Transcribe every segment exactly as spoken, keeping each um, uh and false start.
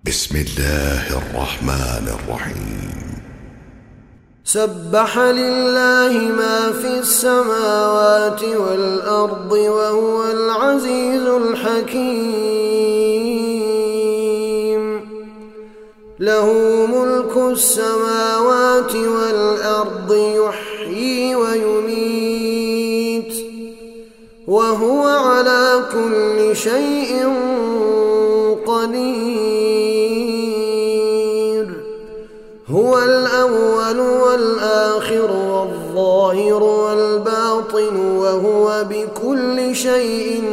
بسم الله الرحمن الرحيم. سبح لله ما في السماوات والأرض وهو العزيز الحكيم. له ملك السماوات والأرض يحيي ويميت وهو على كل شيء قدير. هو الأول والآخر والظاهر والباطن وهو بكل شيء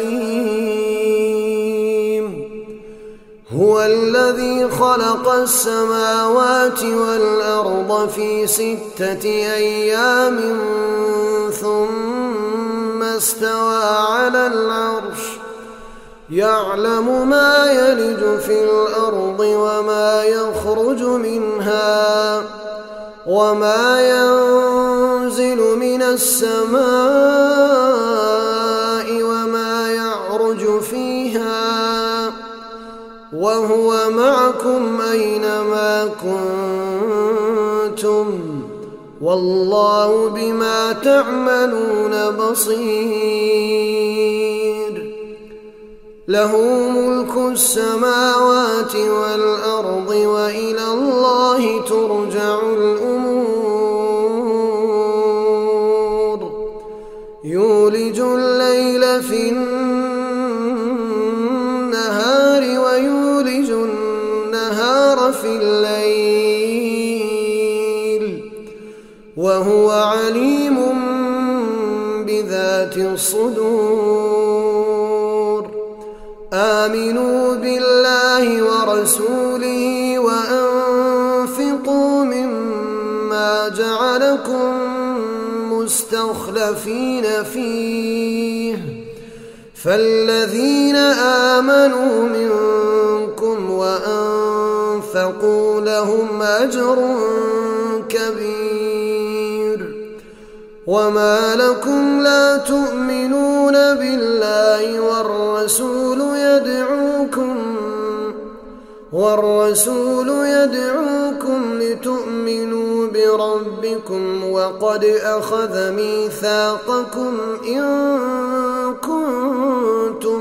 عليم. هو الذي خلق السماوات والأرض في ستة أيام ثم استوى على العرش يعلم ما يلج في الأرض وما يخرج منها وما ينزل من السماء وما يعرج فيها وهو معكم أينما كنتم والله بما تعملون بصير. له ملك السماوات والأرض وإلى الله ترجع الأمور. يولج الليل في النهار ويولج النهار في الليل وهو عليم بذات الصدور. آمنوا بالله ورسوله وأنفقوا مما جعلكم مستخلفين فيه فالذين آمنوا منكم وأنفقوا لهم أجر كبير. وما لكم لا تؤمنون بالله والرسول يدعوكم والرسول يدعوكم لتؤمنوا بربكم وقد أخذ ميثاقكم إن كنتم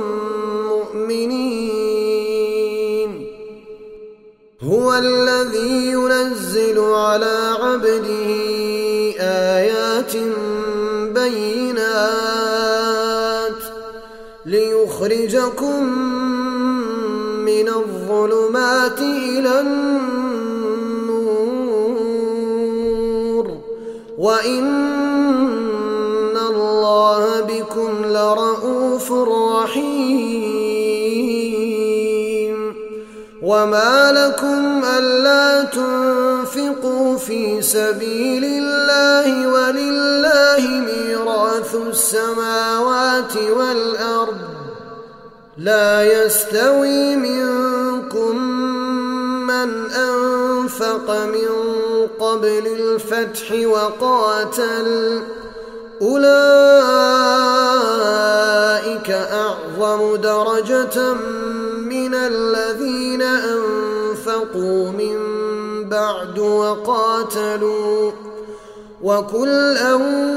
مؤمنين. هو الذي ينزل على عبده آيات بينات ليخرجكم من الظلمات إلى النور وإن الله بكم لرءوف رحيم. وما لكم ألا تنفقوا في سبيل الله ولله ميراث السماوات والأرض لا يستوي منكم من أنفق من قبل الفتح وقاتل أولئك أعظم درجة من الذين أنفقوا من بعد وقاتلوا وكلا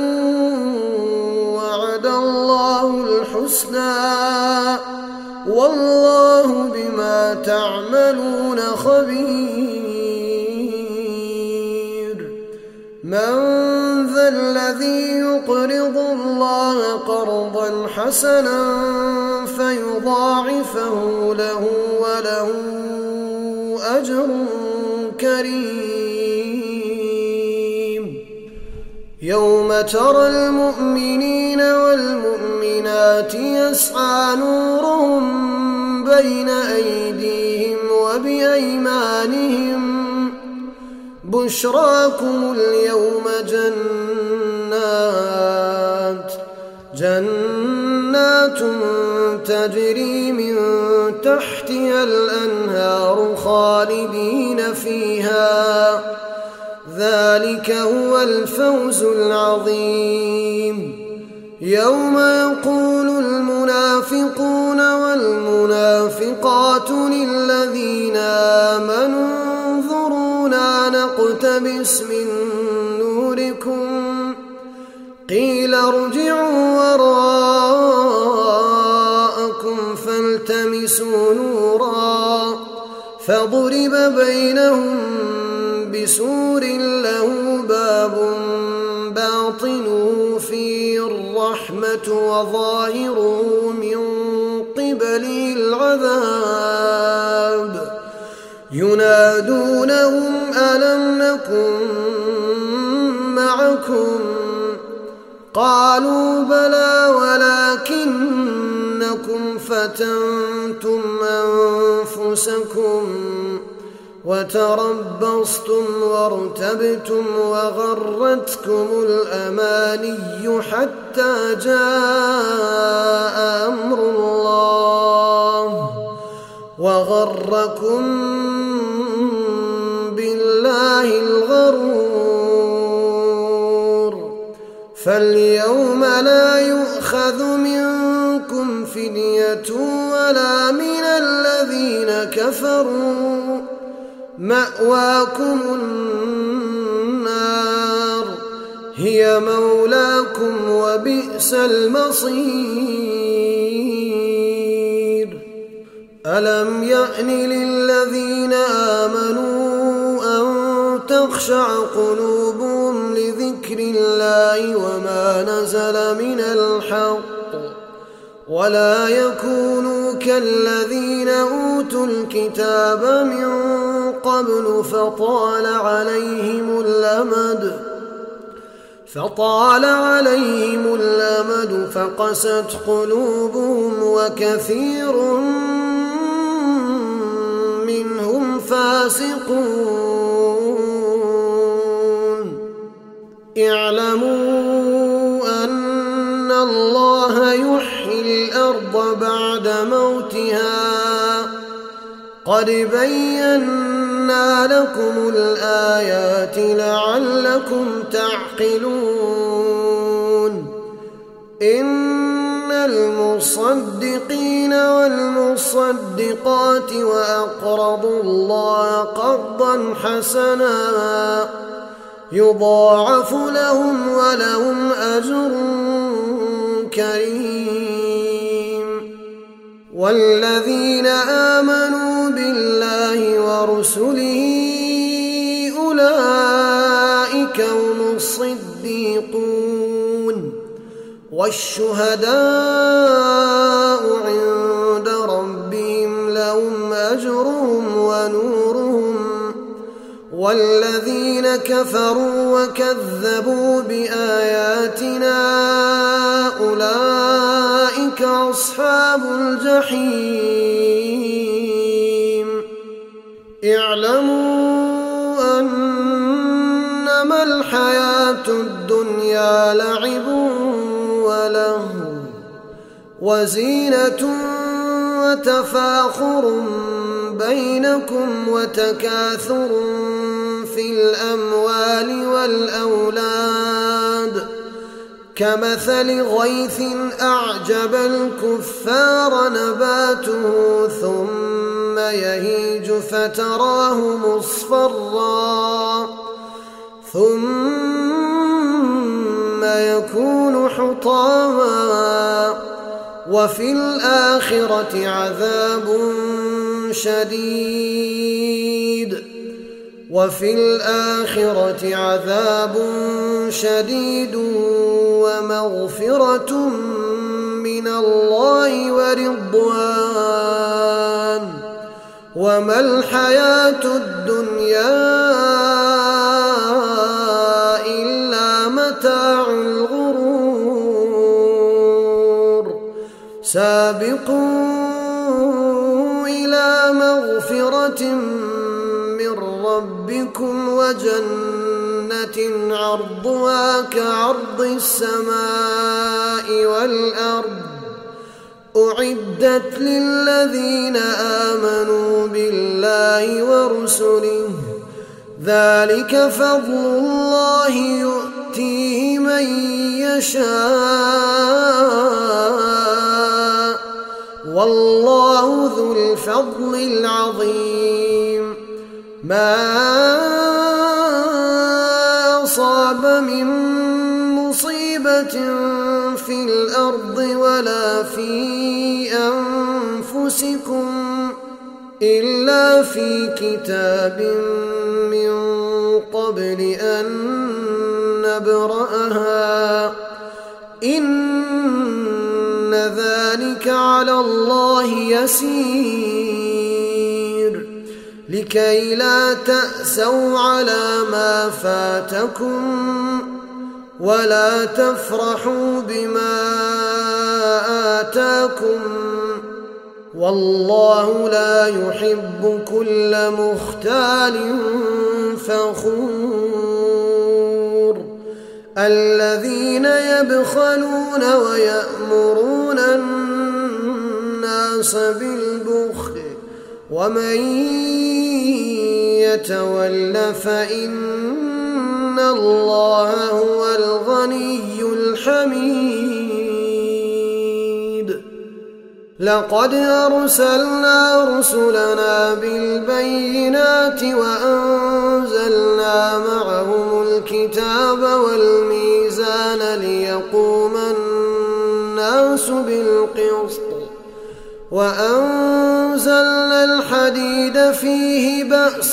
وعد الله الحسنى والله بما تعملون خبير. من ذا الذي يقرض الله قرضا حسنا فيضاعفه له وله أجر كريم. يوم ترى المؤمنين والمؤمنات يسعى نورهم بين أيديهم وبأيمانهم بشراكم اليوم جنات جنات تجري من تحتها الأنهار خالدين فيها ذلك هو الفوز العظيم. يوم يقول المنافقون والمنافقات للذين نقتبس من نوركم قيل ارجعوا وراءكم فالتمسوا نورا فضرب بينهم بسور له باب باطنه فيه الرحمة وظاهره من قبله العذاب ينادونهم ألم نكن معكم قالوا بلى ولكنكم فتنتم أنفسكم وتربصتم وارتبتم وغرتكم الأماني حتى جاء أمر الله وغركم بالله الغرور فاليوم لا يؤخذ منكم فدية ولا من الذين كفروا مأواكم النار هي مولاكم وبئس المصير ألم يأن للذين آمنوا أن تخشع قلوبهم لذكر الله وما نزل من الحق ولا يكونوا كالذين أوتوا الكتاب من قبل فطال عليهم الأمد فطال عليهم الأمد فقست قلوبهم وكثير منهم فاسقون اعلموا أن الله يحيي الأرض بعد موتها قد بينا لكم الآيات لعلكم تعقلون إن المصدقين والمصدقات وأقرضوا الله قرضا حسنا يضاعف لهم ولهم أجر كريم والذين آمنوا بالله ورسله أولئك هم الصديقون والشهداء عند ربهم لهم أجرهم ونورهم والذين كفروا وكذبوا بآياتنا أولئك أصحاب الجحيم اعلموا أنما الحياة الدنيا لعب ولهو وزينة وتفاخر بينكم وتكاثر في الأموال والأولاد كمثل غيث أعجب الكفار نباته ثم يهيج فتراه مصفرا ثم يكون حطاما وفي الآخرة عذاب شديد وفي الآخرة عذاب شديد ومغفرة من الله ورضوان وما الحياة الدنيا إلا متاع الغرور سابقوا إلى مغفرة من ربكم وجنة عرضها كعرض السماء والأرض أعدت للذين آمنوا بالله ورسله ذلك فضل الله يؤتيه من يشاء والله ذو الفضل العظيم ما إلا في أنفسكم إلا في كتاب من قبل أن نبرأها إن ذلك على الله يسير لكي لا تأسوا على ما فاتكم ولا تفرحوا بما آتاكم والله لا يحب كل مختال فخور الذين يبخلون ويأمرون الناس بالبخل ومن يتول فإن الله هو الغني الحميد لقد أرسلنا رسلنا بالبينات وأنزلنا معهم الكتاب والميزان ليقوم الناس بالقسط وأنزلنا الحديد فيه بأس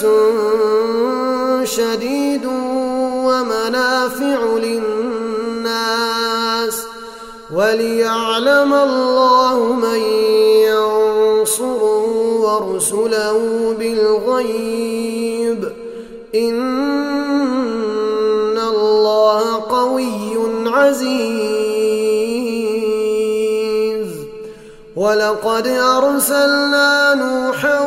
شديد ومنافع للناس وليعلم الله من ينصره ورسله بالغيب إن الله قوي عزيز ولقد أرسلنا نوحا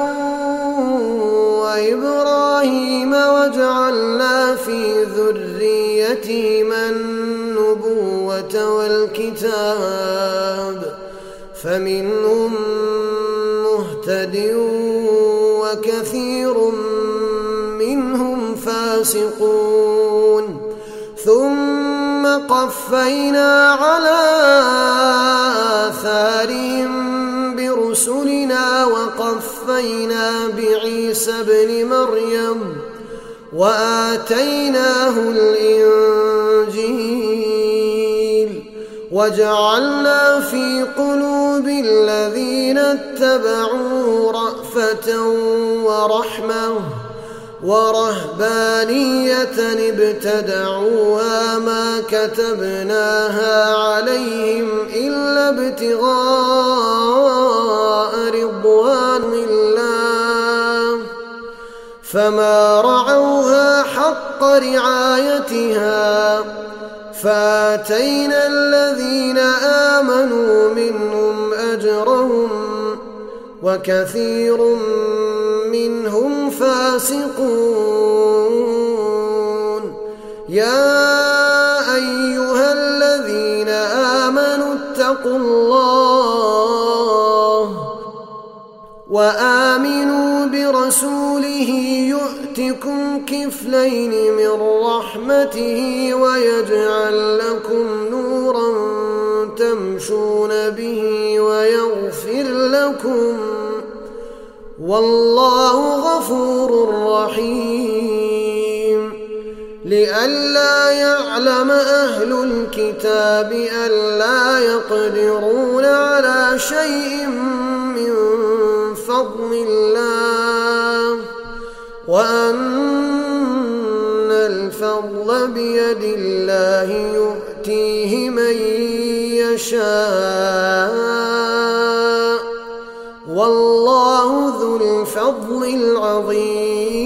وإبراهيم وجعلنا في ذريتهما النبوة والكتاب فمنهم مهتد وكثير منهم فاسقون ثم قفينا على آثارهم برسلنا وقفينا بعيسى ابن مريم وآتيناه الإنجيل وجعلنا في قلوب الذين اتبعوه رأفة ورحمة ورهبانية ابتدعوها ما كتبناها عليهم إلا ابتغاء رضوان الله فما رعوها حق رعايتها فآتينا الذين آمنوا منهم أجرهم وكثير منهم فاسقون يا أيها الذين آمنوا اتقوا الله وآمنوا برسوله يؤتكم كفلين من رحمته ويجعل لكم نورا تمشون به ويغفر لكم والله غفور رحيم لئلا يعلم أهل الكتاب ألا يقدرون على شيء من فضل الله وأن الفضل بيد الله يؤتيه من يشاء والله ذو الفضل العظيم